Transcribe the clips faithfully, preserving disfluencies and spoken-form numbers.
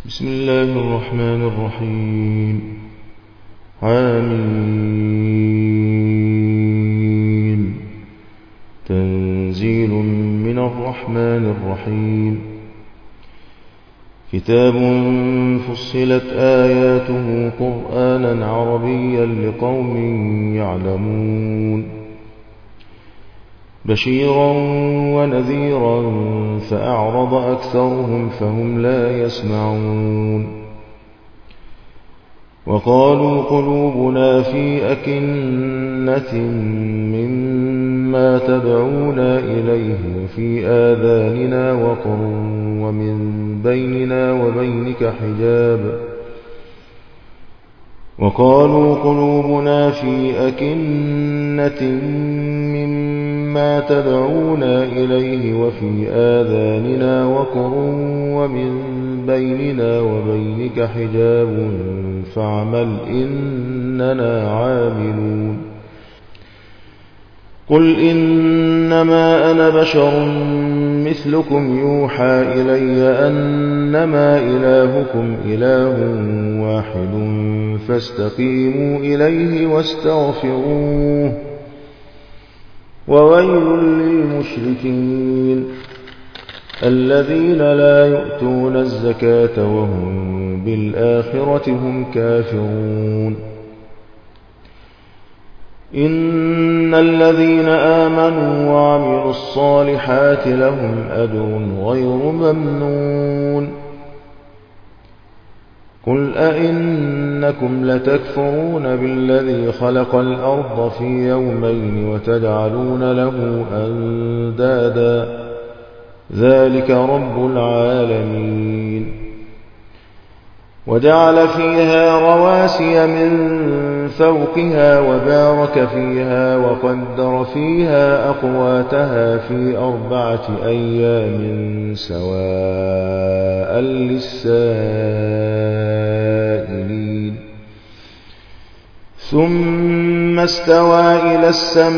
بسم الله الرحمن الرحيم. آمين. تنزيل من الرحمن الرحيم. كتاب فصلت آياته قرآنا عربيا لقوم يعلمون بشيرا ونذيرا فأعرض أكثرهم فهم لا يسمعون وقالوا قلوبنا في أكنة مما تدعونا إليه وفي آذاننا وقر ومن بيننا وبينك حجاب وقالوا قلوبنا في أكنة مما تدعونا إليه وفي آذاننا وقر ومن بيننا وبينك حجاب فاعمل إننا عاملون قل إنما أنا بشر مثلكم يوحى إلي أنما إلهكم إله واحد فاستقيموا إليه واستغفروه وويل للمشركين الذين لا يؤتون الزكاة وهم بالآخرة هم كافرون إن الذين آمنوا وعملوا الصالحات لهم أجر غير ممنون قل أئنكم لتكفرون بالذي خلق الأرض في يومين وتجعلون له أندادا ذلك رب العالمين وجعل فيها رواسي من فوقها وبارك فيها وقدر فيها أقواتها في أربعة أيام سواء للسائلين ثم استوى إلى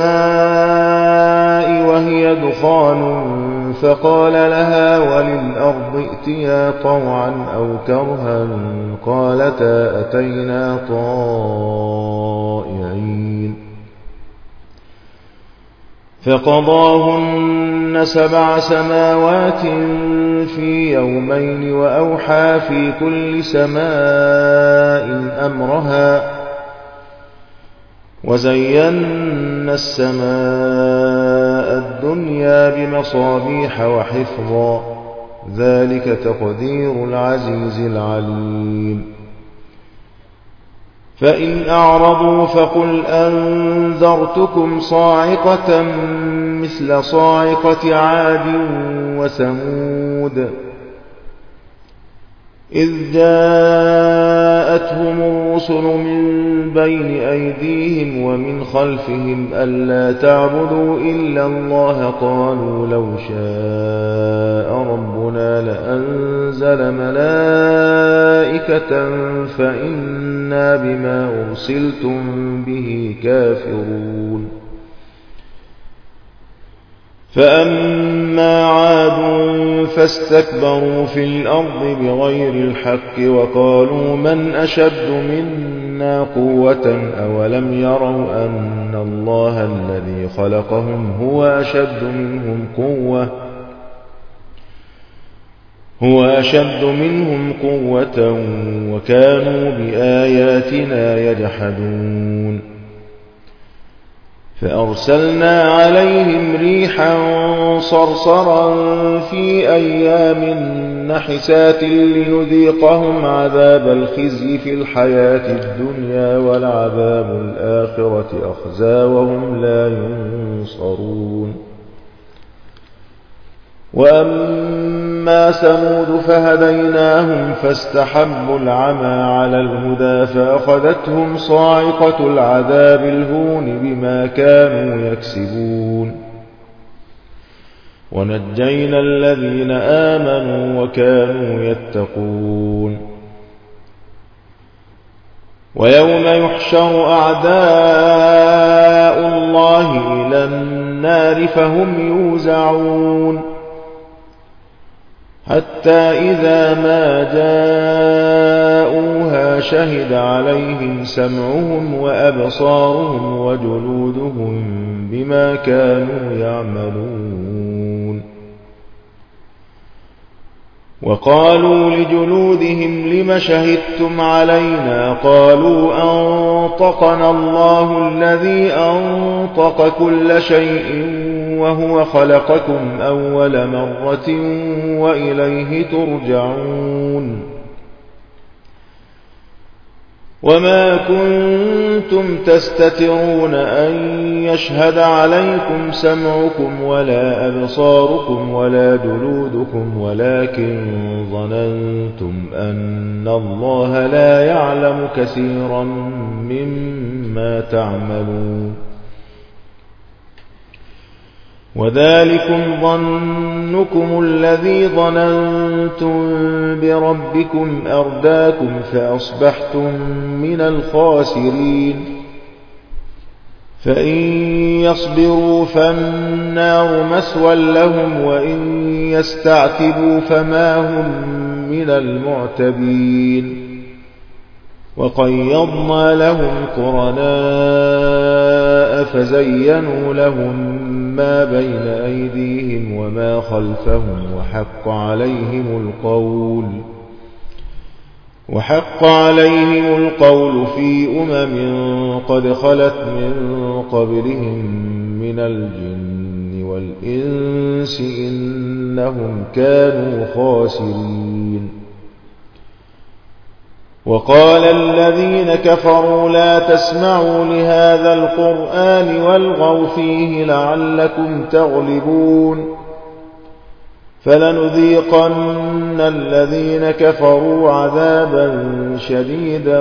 السماء وهي دخان فقال لها وللأرض ائتيا طوعا أو كرها قالتا أتينا طائعين فقضاهن سبع سماوات في يومين وأوحى في كل سماء أمرها وزينا السماء الدنيا بمصابيح وحفظا ذلك تقدير العزيز العليم فإن أعرضوا فقل أنذرتكم صاعقة مثل صاعقة عاد وثمود إذ جاءتهم الرسل من بين أيديهم ومن خلفهم ألا تعبدوا إلا الله قالوا لو شاء ربنا لأنزل ملائكة فإنا بما أرسلتم به كافرون فأما عاد فاستكبروا في الأرض بغير الحق وقالوا من أشد منا قوة أولم يروا أن الله الذي خلقهم هو أشد منهم قوة هو أشد منهم قوة وكانوا بآياتنا يجحدون فأرسلنا عليهم ريحا صرصرا في أيام نحسات لنذيقهم عذاب الخزي في الحياة الدنيا ولعذاب الآخرة أخزى وهم لا ينصرون وأما ثمود فهديناهم فاستحبوا العمى على الهدى فأخذتهم صاعقة العذاب الهون بما كانوا يكسبون ونجينا الذين آمنوا وكانوا يتقون ويوم يحشر أعداء الله إلى النار فهم يوزعون حتى إذا ما جاءوا شهد عليهم سمعهم وأبصارهم وجلودهم بما كانوا يعملون. وقالوا لجلودهم لم شهدتم علينا؟ قالوا أنطقنا الله الذي أنطق كل شيء وهو خلقكم أول مرة وإليه ترجعون. وما كنتم تستترون أن يشهد عليكم سمعكم ولا أبصاركم ولا جلودكم ولكن ظننتم أن الله لا يعلم كثيرا مما تعملون. وذلكم ظنكم الذي ظننتم بربكم أرداكم فأصبحتم من الخاسرين. فإن يصبروا فالنار مثوى لهم وإن يستعتبوا فما هم من المعتبين. وقيضنا لهم قرناء فزينوا لهم ما بين أيديهم وما خلفهم وحق عليهم القول وحق عليهم القول في أمم قد خلت من قبلهم من الجن والإنس إنهم كانوا خاسرين. وقال الذين كفروا لا تسمعوا لهذا القرآن والغوا فيه لعلكم تغلبون. فلنذيقن الذين كفروا عذابا شديدا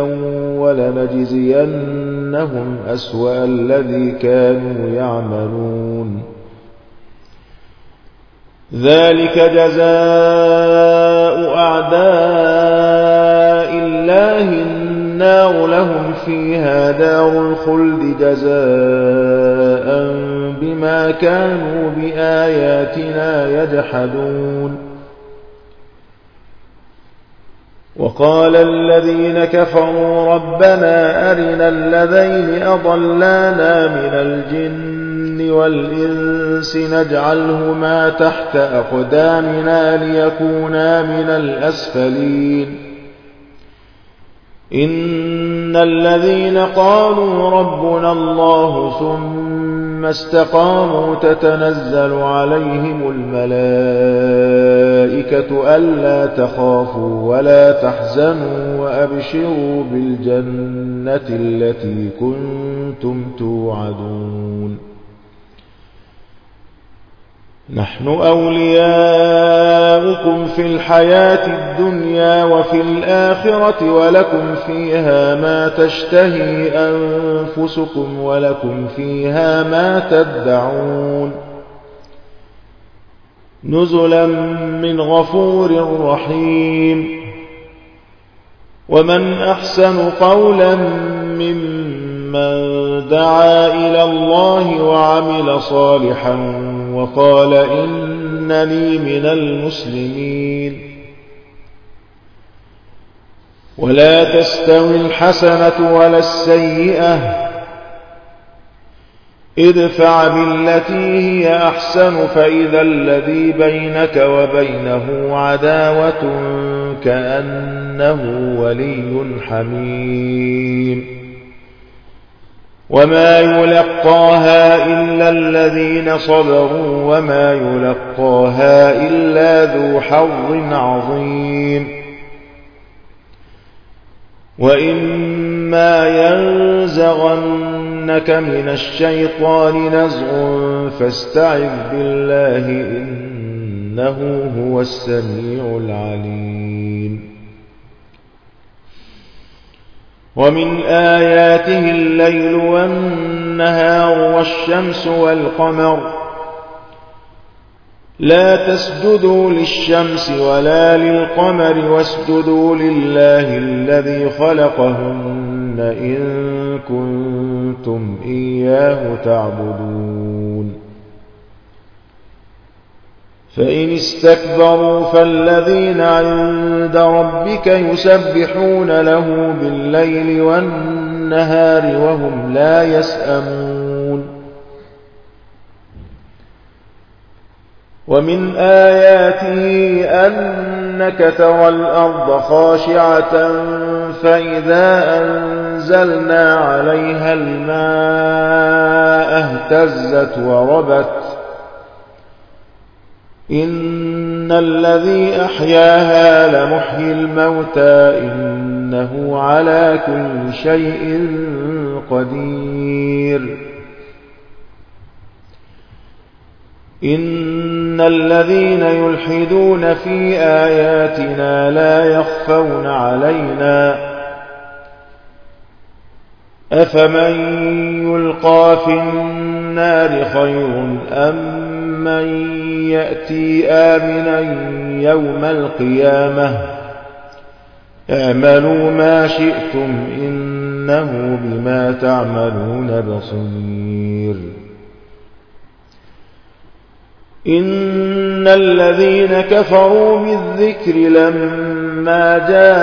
ولنجزينهم أسوأ الذي كانوا يعملون. ذلك جزاء أعداء الله النار لهم فيها دار الخلد جزاء بما كانوا بآياتنا يجحدون. وقال الذين كفروا ربنا أرنا الذين أضلانا من الجن والإنس نجعلهما تحت أقدامنا ليكونا من الأسفلين. إن الذين قالوا ربنا الله ثم استقاموا تتنزل عليهم الملائكة ألا تخافوا ولا تحزنوا وأبشروا بالجنة التي كنتم توعدون. نحن أولياؤكم في الحياة الدنيا وفي الآخرة ولكم فيها ما تشتهي أنفسكم ولكم فيها ما تدعون. نزلا من غفور رحيم. ومن أحسن قولا ممن دعا إلى الله وعمل صالحا وقال إنني من المسلمين. ولا تستوي الحسنة ولا السيئة ادفع بالتي هي أحسن فإذا الذي بينك وبينه عداوة كأنه ولي حميم. وما يلقاها إلا الذين صبروا وما يلقاها إلا ذو حظ عظيم. وإما ينزغنك من الشيطان نزغ فاستعذ بالله إنه هو السميع العليم. ومن آياته الليل والنهار والشمس والقمر لا تسجدوا للشمس ولا للقمر واسجدوا لله الذي خلقهن إن كنتم إياه تعبدون. فإن استكبروا فالذين عند ربك يسبحون له بالليل والنهار وهم لا يسأمون. ومن آياته أنك ترى الأرض خاشعة فإذا أنزلنا عليها الماء اهتزت وربت إن الذي أحياها لمحيي الموتى إنه على كل شيء قدير. إن الذين يلحدون في آياتنا لا يخفون علينا أفمن يلقى في النار خير أم من يأتي آمنا يوم القيامة اعملوا ما شئتم إنه بما تعملون بصير. إن الذين كفروا بالذكر لما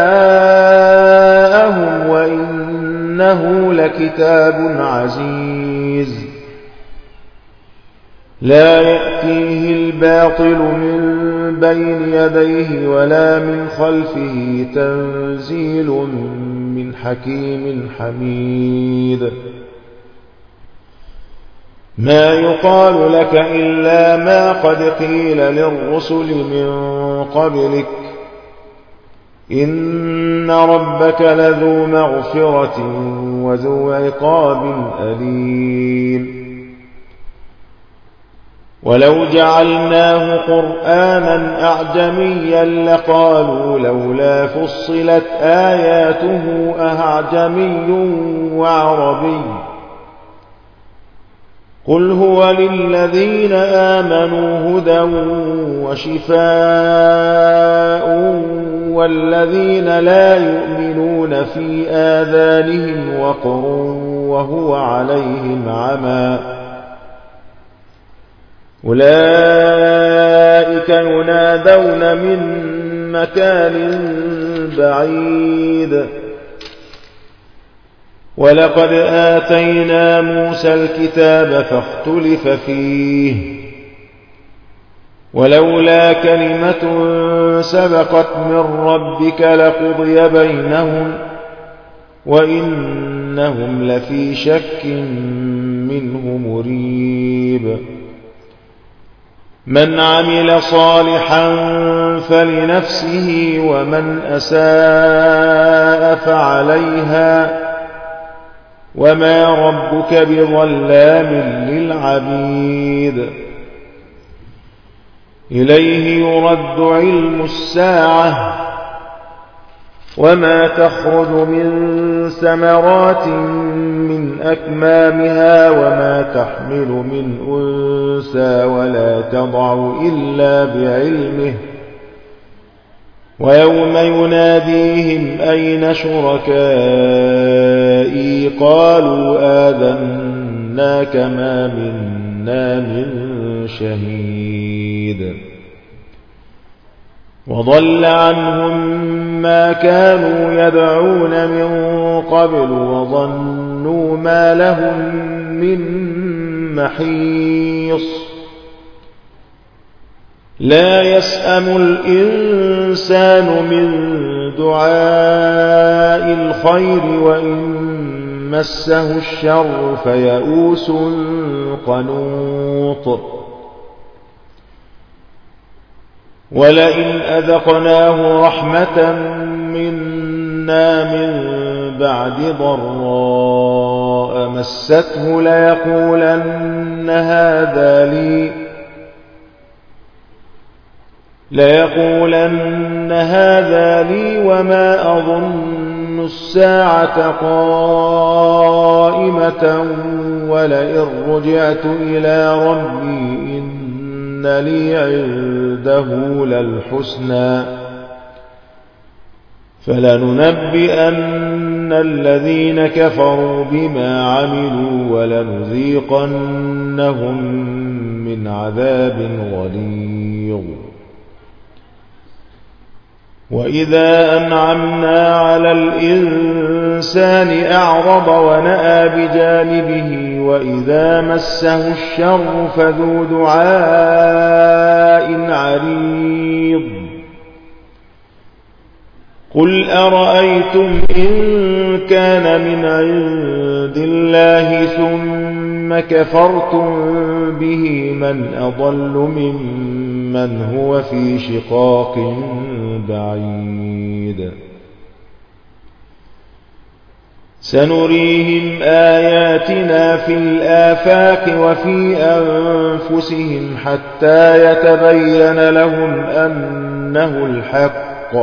جاءهم وإنه لكتاب عزيز لا يأتيه الباطل من بين يديه ولا من خلفه تنزيل من حكيم حميد. ما يقال لك إلا ما قد قيل للرسل من قبلك إن ربك لذو مغفرة وذو عقاب أليم. ولو جعلناه قرآنا أعجميا لقالوا لولا فصلت آياته أعجمي وعربي قل هو للذين آمنوا هدى وشفاء والذين لا يؤمنون في آذانهم وقر وهو عليهم عمى أولئك ينادون من مكان بعيد. ولقد آتينا موسى الكتاب فاختلف فيه ولولا كلمة سبقت من ربك لقضي بينهم وإنهم لفي شك منه مريب. من عمل صالحا فلنفسه ومن أساء فعليها وما ربك بظلام للعبيد. إليه يرد علم الساعة وما تخرج من ثمرات من أكمامها وما تحمل من أنثى ولا تضع إلا بعلمه ويوم يناديهم أين شركائي قالوا آذناك ما منا من شهيد. وضل عنهم ما كانوا يدعون من قبل وظنوا ما لهم من محيص. لا يسأم الإنسان من دعاء الخير وإن مسه الشر فيئوس قنوط. ولئن أذقناه رحمة منا من بعد ضراء مسته ليقولن هذا لي ليقولن هذا لي وما أظن الساعة قائمة ولئن رجعت إلى ربي إن لي عنده للحسنى فلننبئن الذين كفروا بما عملوا ولنذيقنهم من عذاب غليظ. بصير. وإذا أنعمنا على الإنسان أعرض ونأى بجانبه وإذا مسه الشر فذو دعاء عريض. قل أرأيتم إن كان من عند الله ثم كفرتم به من أضل ممن هو في شقاق بعيد. سنريهم آياتنا في الآفاق وفي أنفسهم حتى يتبين لهم أنه الحق.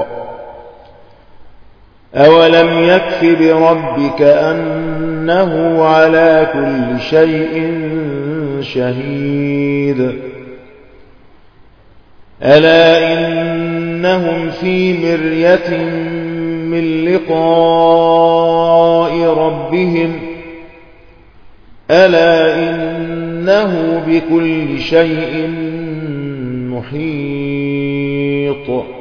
أولم يكف بربك أنه على كل شيء شهيد. ألا إنهم في مرية من لقاء ربهم ألا إنه بكل شيء محيط.